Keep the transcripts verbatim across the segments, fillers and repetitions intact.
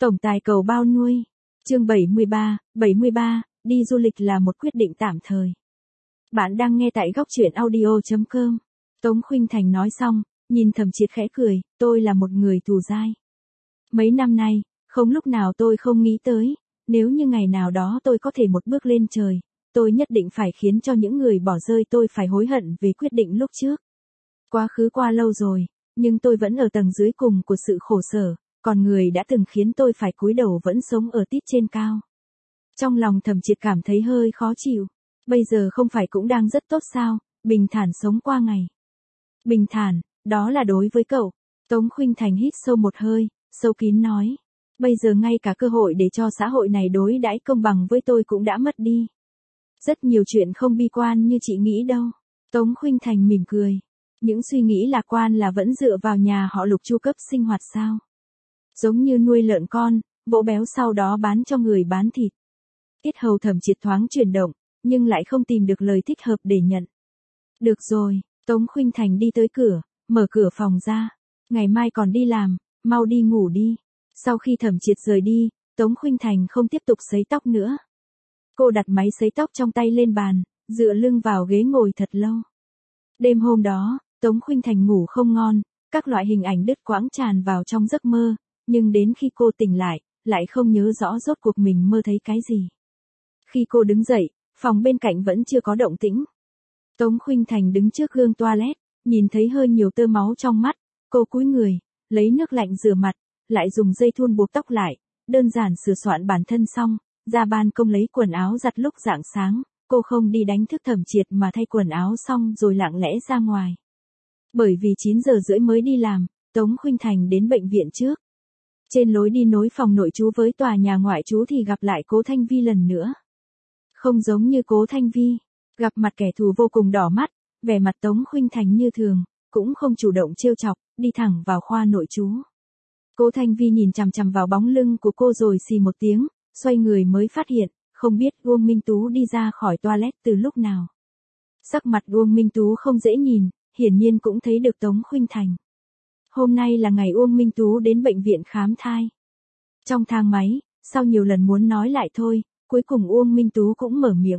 Tổng tài cầu bao nuôi. Chương bảy mươi ba, bảy mươi ba, đi du lịch là một quyết định tạm thời. Bạn đang nghe tại góc truyện audio chấm com. Tống Khuynh Thành nói xong, nhìn Thẩm Triệt khẽ cười, tôi là một người tù dai. Mấy năm nay, không lúc nào tôi không nghĩ tới, nếu như ngày nào đó tôi có thể một bước lên trời, tôi nhất định phải khiến cho những người bỏ rơi tôi phải hối hận về quyết định lúc trước. Quá khứ qua lâu rồi, nhưng tôi vẫn ở tầng dưới cùng của sự khổ sở, còn người đã từng khiến tôi phải cúi đầu vẫn sống ở tít trên cao. Trong lòng Thẩm Triệt cảm thấy hơi khó chịu, bây giờ không phải cũng đang rất tốt sao, bình thản sống qua ngày. Bình thản, đó là đối với cậu. Tống Khuynh Thành hít sâu một hơi, sâu kín nói. Bây giờ ngay cả cơ hội để cho xã hội này đối đãi công bằng với tôi cũng đã mất đi. Rất nhiều chuyện không bi quan như chị nghĩ đâu. Tống Khuynh Thành mỉm cười. Những suy nghĩ lạc quan là vẫn dựa vào nhà họ Lục chu cấp sinh hoạt sao? Giống như nuôi lợn con, vỗ béo sau đó bán cho người bán thịt. Yết hầu Thẩm Triệt thoáng chuyển động, nhưng lại không tìm được lời thích hợp để nhận. Được rồi, Tống Khuynh Thành đi tới cửa, mở cửa phòng ra. Ngày mai còn đi làm, mau đi ngủ đi. Sau khi Thẩm Triệt rời đi, Tống Khuynh Thành không tiếp tục sấy tóc nữa. Cô đặt máy sấy tóc trong tay lên bàn, dựa lưng vào ghế ngồi thật lâu. Đêm hôm đó, Tống Khuynh Thành ngủ không ngon, các loại hình ảnh đứt quãng tràn vào trong giấc mơ, nhưng đến khi cô tỉnh lại, lại không nhớ rõ rốt cuộc mình mơ thấy cái gì. Khi cô đứng dậy, phòng bên cạnh vẫn chưa có động tĩnh. Tống Khuynh Thành đứng trước gương toilet, nhìn thấy hơi nhiều tơ máu trong mắt, cô cúi người, lấy nước lạnh rửa mặt, lại dùng dây thun buộc tóc lại, đơn giản sửa soạn bản thân xong, ra ban công lấy quần áo giặt lúc rạng sáng, cô không đi đánh thức Thẩm Triệt mà thay quần áo xong rồi lặng lẽ ra ngoài. Bởi vì chín giờ rưỡi mới đi làm, Tống Khuynh Thành đến bệnh viện trước. Trên lối đi nối phòng nội trú với tòa nhà ngoại trú thì gặp lại Cố Thanh Vi lần nữa. Không giống như Cố Thanh Vi, gặp mặt kẻ thù vô cùng đỏ mắt, vẻ mặt Tống Khuynh Thành như thường, cũng không chủ động trêu chọc, đi thẳng vào khoa nội trú. Cố Thanh Vi nhìn chằm chằm vào bóng lưng của cô rồi xì một tiếng, xoay người mới phát hiện, không biết Uông Minh Tú đi ra khỏi toilet từ lúc nào. Sắc mặt Uông Minh Tú không dễ nhìn, hiển nhiên cũng thấy được Tống Khuynh Thành. Hôm nay là ngày Uông Minh Tú đến bệnh viện khám thai. Trong thang máy, sau nhiều lần muốn nói lại thôi, cuối cùng Uông Minh Tú cũng mở miệng.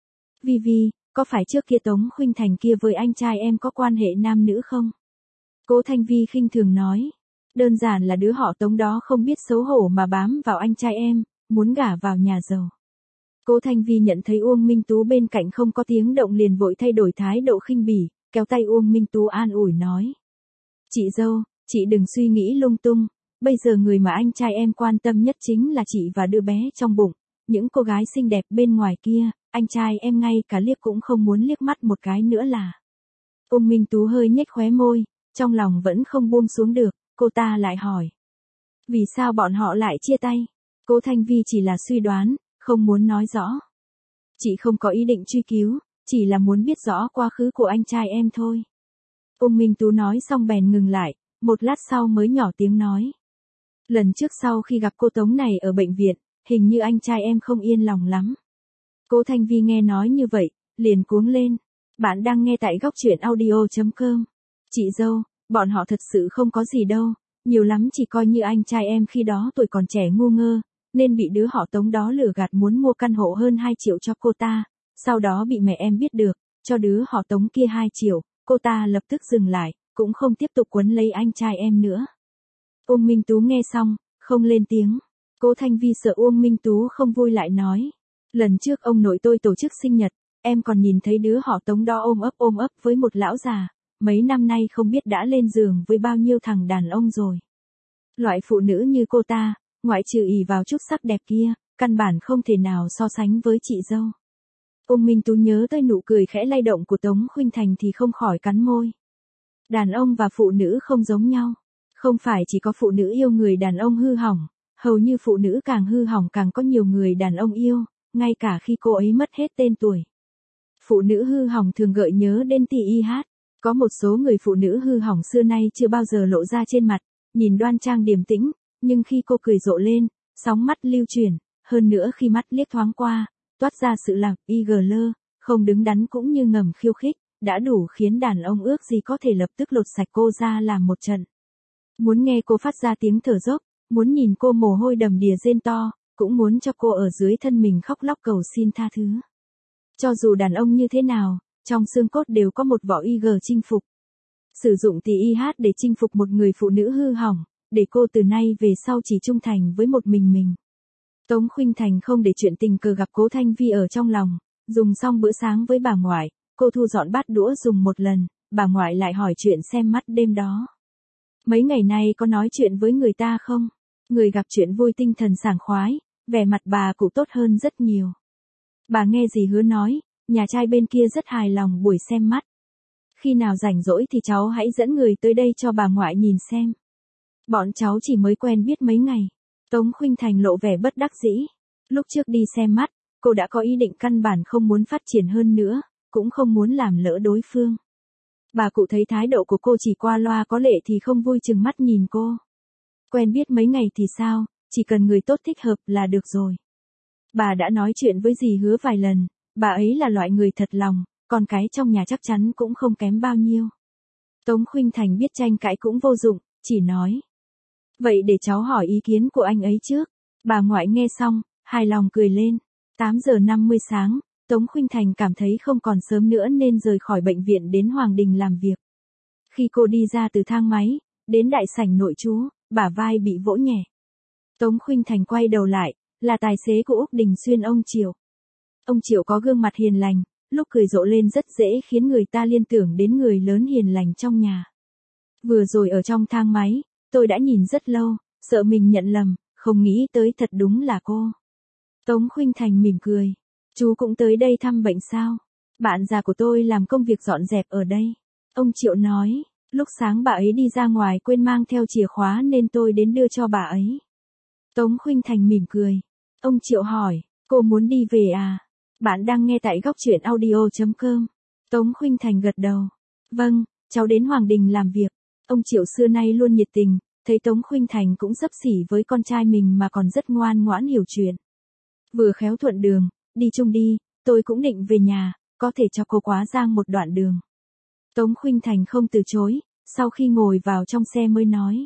Vi Vi, có phải trước kia Tống Khuynh Thành kia với anh trai em có quan hệ nam nữ không? Cố Thanh Vi khinh thường nói. Đơn giản là đứa họ Tống đó không biết xấu hổ mà bám vào anh trai em, muốn gả vào nhà giàu. Cố Thanh Vi nhận thấy Uông Minh Tú bên cạnh không có tiếng động liền vội thay đổi thái độ khinh bỉ, kéo tay Uông Minh Tú an ủi nói. Chị dâu, chị đừng suy nghĩ lung tung, bây giờ người mà anh trai em quan tâm nhất chính là chị và đứa bé trong bụng, những cô gái xinh đẹp bên ngoài kia, anh trai em ngay cả liếc cũng không muốn liếc mắt một cái nữa là. Uông Minh Tú hơi nhếch khóe môi, trong lòng vẫn không buông xuống được, cô ta lại hỏi. Vì sao bọn họ lại chia tay? Cố Thanh Vi chỉ là suy đoán, không muốn nói rõ. Chị không có ý định truy cứu, chỉ là muốn biết rõ quá khứ của anh trai em thôi. Uông Minh Tú nói xong bèn ngừng lại, một lát sau mới nhỏ tiếng nói. Lần trước sau khi gặp cô Tống này ở bệnh viện, hình như anh trai em không yên lòng lắm. Cố Thanh Vi nghe nói như vậy, liền cuống lên. Bạn đang nghe tại góc truyện audio chấm com. Chị dâu, bọn họ thật sự không có gì đâu, nhiều lắm chỉ coi như anh trai em khi đó tuổi còn trẻ ngu ngơ, nên bị đứa họ Tống đó lừa gạt muốn mua căn hộ hơn hai triệu cho cô ta, sau đó bị mẹ em biết được, cho đứa họ Tống kia hai triệu, cô ta lập tức dừng lại, cũng không tiếp tục quấn lấy anh trai em nữa. Uông Minh Tú nghe xong, không lên tiếng. Cố Thanh Vi sợ Uông Minh Tú không vui lại nói. Lần trước ông nội tôi tổ chức sinh nhật, em còn nhìn thấy đứa họ Tống đó ôm ấp ôm ấp với một lão già, mấy năm nay không biết đã lên giường với bao nhiêu thằng đàn ông rồi. Loại phụ nữ như cô ta, ngoại trừ ỷ vào chút sắc đẹp kia, căn bản không thể nào so sánh với chị dâu. Uông Minh Tú nhớ tới nụ cười khẽ lay động của Tống Khuynh Thành thì không khỏi cắn môi. Đàn ông và phụ nữ không giống nhau. Không phải chỉ có phụ nữ yêu người đàn ông hư hỏng, hầu như phụ nữ càng hư hỏng càng có nhiều người đàn ông yêu, ngay cả khi cô ấy mất hết tên tuổi. Phụ nữ hư hỏng thường gợi nhớ đến tê i hát. Có một số người phụ nữ hư hỏng xưa nay chưa bao giờ lộ ra trên mặt, nhìn đoan trang điềm tĩnh, nhưng khi cô cười rộ lên, sóng mắt lưu chuyển, hơn nữa khi mắt liếc thoáng qua, toát ra sự lạc y gờ lơ, không đứng đắn cũng như ngầm khiêu khích, đã đủ khiến đàn ông ước gì có thể lập tức lột sạch cô ra làm một trận. Muốn nghe cô phát ra tiếng thở dốc, muốn nhìn cô mồ hôi đầm đìa rên to, cũng muốn cho cô ở dưới thân mình khóc lóc cầu xin tha thứ. Cho dù đàn ông như thế nào, trong xương cốt đều có một vỏ y gờ chinh phục. Sử dụng tì i hát để chinh phục một người phụ nữ hư hỏng, để cô từ nay về sau chỉ trung thành với một mình mình. Tống Khuynh Thành không để chuyện tình cờ gặp Cố Thanh Vi ở trong lòng, dùng xong bữa sáng với bà ngoại, cô thu dọn bát đũa dùng một lần, bà ngoại lại hỏi chuyện xem mắt đêm đó. Mấy ngày nay có nói chuyện với người ta không? Người gặp chuyện vui tinh thần sảng khoái, vẻ mặt bà cũng tốt hơn rất nhiều. Bà nghe dì Hứa nói, nhà trai bên kia rất hài lòng buổi xem mắt. Khi nào rảnh rỗi thì cháu hãy dẫn người tới đây cho bà ngoại nhìn xem. Bọn cháu chỉ mới quen biết mấy ngày. Tống Khuynh Thành lộ vẻ bất đắc dĩ. Lúc trước đi xem mắt, cô đã có ý định căn bản không muốn phát triển hơn nữa, cũng không muốn làm lỡ đối phương. Bà cụ thấy thái độ của cô chỉ qua loa có lệ thì không vui chừng mắt nhìn cô. Quen biết mấy ngày thì sao, chỉ cần người tốt thích hợp là được rồi. Bà đã nói chuyện với dì Hứa vài lần, bà ấy là loại người thật lòng, con cái trong nhà chắc chắn cũng không kém bao nhiêu. Tống Khuynh Thành biết tranh cãi cũng vô dụng, chỉ nói. Vậy để cháu hỏi ý kiến của anh ấy trước. Bà ngoại nghe xong, hài lòng cười lên. tám giờ năm mươi sáng, Tống Khuynh Thành cảm thấy không còn sớm nữa nên rời khỏi bệnh viện đến Hoàng Đình làm việc. Khi cô đi ra từ thang máy, đến đại sảnh nội trú, bả vai bị vỗ nhẹ. Tống Khuynh Thành quay đầu lại, là tài xế của Úc Đình Xuyên ông Triệu. Ông Triệu có gương mặt hiền lành, lúc cười rộ lên rất dễ khiến người ta liên tưởng đến người lớn hiền lành trong nhà. Vừa rồi ở trong thang máy, tôi đã nhìn rất lâu, sợ mình nhận lầm, không nghĩ tới thật đúng là cô. Tống Khuynh Thành mỉm cười. Chú cũng tới đây thăm bệnh sao? Bạn già của tôi làm công việc dọn dẹp ở đây. Ông Triệu nói, lúc sáng bà ấy đi ra ngoài quên mang theo chìa khóa nên tôi đến đưa cho bà ấy. Tống Khuynh Thành mỉm cười. Ông Triệu hỏi, cô muốn đi về à? Bạn đang nghe tại góc truyện audio chấm com. Tống Khuynh Thành gật đầu. Vâng, cháu đến Hoàng Đình làm việc. Ông Triệu xưa nay luôn nhiệt tình, thấy Tống Khuynh Thành cũng xấp xỉ với con trai mình mà còn rất ngoan ngoãn hiểu chuyện. Vừa khéo thuận đường, đi chung đi, tôi cũng định về nhà, có thể cho cô quá giang một đoạn đường. Tống Khuynh Thành không từ chối, sau khi ngồi vào trong xe mới nói.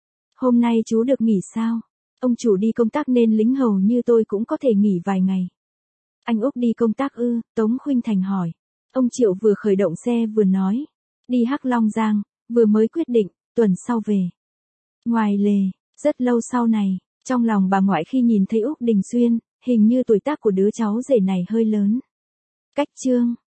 Hôm nay chú được nghỉ sao? Ông chủ đi công tác nên lính hầu như tôi cũng có thể nghỉ vài ngày. Anh Úc đi công tác ư? Tống Khuynh Thành hỏi. Ông Triệu vừa khởi động xe vừa nói. Đi Hắc Long Giang, vừa mới quyết định, tuần sau về. Ngoài lề, rất lâu sau này, trong lòng bà ngoại khi nhìn thấy Úc Đình Xuyên, hình như tuổi tác của đứa cháu rể này hơi lớn. Cách chương